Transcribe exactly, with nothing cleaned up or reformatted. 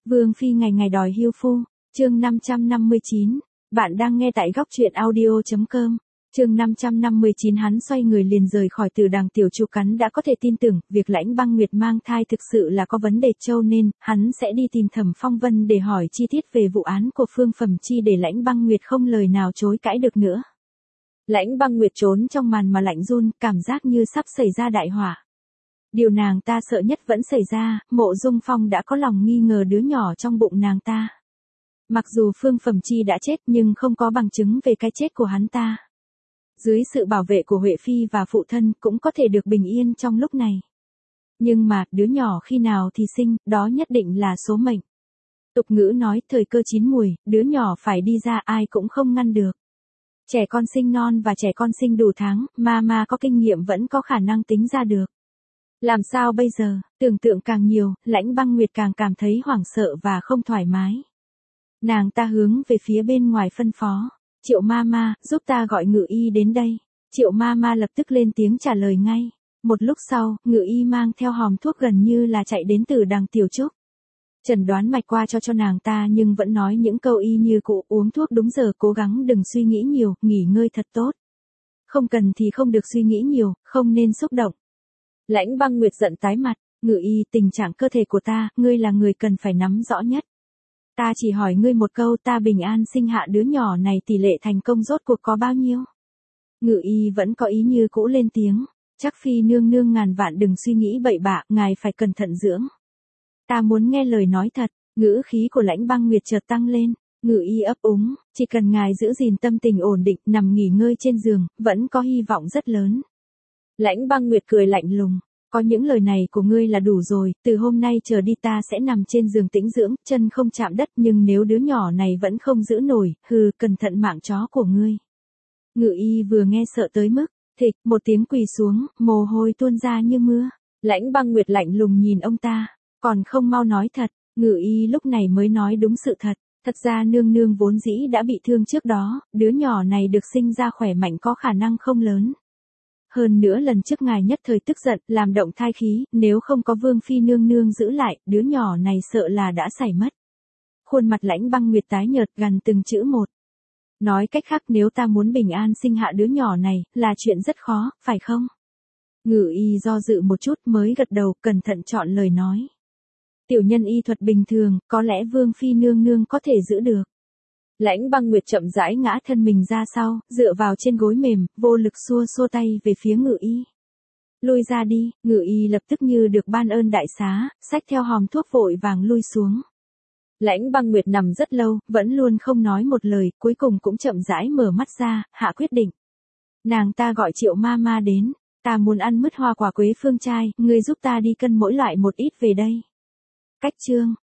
Vương phi ngày ngày đòi hưu phu, chương năm trăm năm mươi chín. Bạn đang nghe tại góc truyện audio chấm com. Chương năm trăm năm mươi chín. Hắn xoay người liền rời khỏi Từ Đằng. Tiểu Chu Cắn đã có thể tin tưởng, việc Lãnh Băng Nguyệt mang thai thực sự là có vấn đề, cho nên hắn sẽ đi tìm Thẩm Phong Vân để hỏi chi tiết về vụ án của Phương Phẩm Chi để Lãnh Băng Nguyệt không lời nào chối cãi được nữa. Lãnh Băng Nguyệt trốn trong màn mà lạnh run, cảm giác như sắp xảy ra đại họa. Điều nàng ta sợ nhất vẫn xảy ra, Mộ Dung Phong đã có lòng nghi ngờ đứa nhỏ trong bụng nàng ta. Mặc dù Phương Phẩm Chi đã chết nhưng không có bằng chứng về cái chết của hắn ta. Dưới sự bảo vệ của Huệ Phi và phụ thân cũng có thể được bình yên trong lúc này. Nhưng mà, đứa nhỏ khi nào thì sinh, đó nhất định là số mệnh. Tục ngữ nói thời cơ chín mùi, đứa nhỏ phải đi ra ai cũng không ngăn được. Trẻ con sinh non và trẻ con sinh đủ tháng, mama có kinh nghiệm vẫn có khả năng tính ra được. Làm sao bây giờ, tưởng tượng càng nhiều, Lãnh Băng Nguyệt càng cảm thấy hoảng sợ và không thoải mái. Nàng ta hướng về phía bên ngoài phân phó, Triệu Mama, giúp ta gọi Ngự Y đến đây. Triệu Mama lập tức lên tiếng trả lời ngay. Một lúc sau, Ngự Y mang theo hòm thuốc gần như là chạy đến Từ Đằng Tiểu Trúc. Chẩn đoán mạch qua cho cho nàng ta nhưng vẫn nói những câu y như cũ, uống thuốc đúng giờ, cố gắng đừng suy nghĩ nhiều, nghỉ ngơi thật tốt. Không cần thì không được suy nghĩ nhiều, không nên xúc động. Lãnh Băng Nguyệt giận tái mặt, Ngự Y, tình trạng cơ thể của ta, ngươi là người cần phải nắm rõ nhất. Ta chỉ hỏi ngươi một câu, ta bình an sinh hạ đứa nhỏ này tỷ lệ thành công rốt cuộc có bao nhiêu? Ngự Y vẫn có ý như cũ lên tiếng, chắc Phi nương nương ngàn vạn đừng suy nghĩ bậy bạ, ngài phải cẩn thận dưỡng. Ta muốn nghe lời nói thật, ngữ khí của Lãnh Băng Nguyệt chợt tăng lên. Ngự Y ấp úng, chỉ cần ngài giữ gìn tâm tình ổn định, nằm nghỉ ngơi trên giường, vẫn có hy vọng rất lớn. Lãnh Băng Nguyệt cười lạnh lùng, có những lời này của ngươi là đủ rồi, từ hôm nay trở đi ta sẽ nằm trên giường tĩnh dưỡng, chân không chạm đất, nhưng nếu đứa nhỏ này vẫn không giữ nổi, hừ, cẩn thận mạng chó của ngươi. Ngự Y vừa nghe sợ tới mức, thịch, một tiếng quỳ xuống, mồ hôi tuôn ra như mưa. Lãnh Băng Nguyệt lạnh lùng nhìn ông ta, còn không mau nói thật. Ngự Y lúc này mới nói đúng sự thật. Thật ra nương nương vốn dĩ đã bị thương trước đó, đứa nhỏ này được sinh ra khỏe mạnh có khả năng không lớn. Hơn nữa lần trước ngài nhất thời tức giận, làm động thai khí, nếu không có Vương Phi nương nương giữ lại, đứa nhỏ này sợ là đã xảy mất. Khuôn mặt Lãnh Băng Nguyệt tái nhợt gần từng chữ một. Nói cách khác nếu ta muốn bình an sinh hạ đứa nhỏ này, là chuyện rất khó, phải không? Ngự Y do dự một chút mới gật đầu, cẩn thận chọn lời nói. Tiểu nhân y thuật bình thường, có lẽ Vương Phi nương nương có thể giữ được. Lãnh Băng Nguyệt chậm rãi ngã thân mình ra sau, dựa vào trên gối mềm, vô lực xua xua tay về phía Ngự Y. Lui ra đi, Ngự Y lập tức như được ban ơn đại xá, xách theo hòm thuốc vội vàng lui xuống. Lãnh Băng Nguyệt nằm rất lâu, vẫn luôn không nói một lời, cuối cùng cũng chậm rãi mở mắt ra, hạ quyết định. Nàng ta gọi Triệu Mama đến, ta muốn ăn mứt hoa quả quế phương trai, ngươi giúp ta đi cân mỗi loại một ít về đây. Cách chương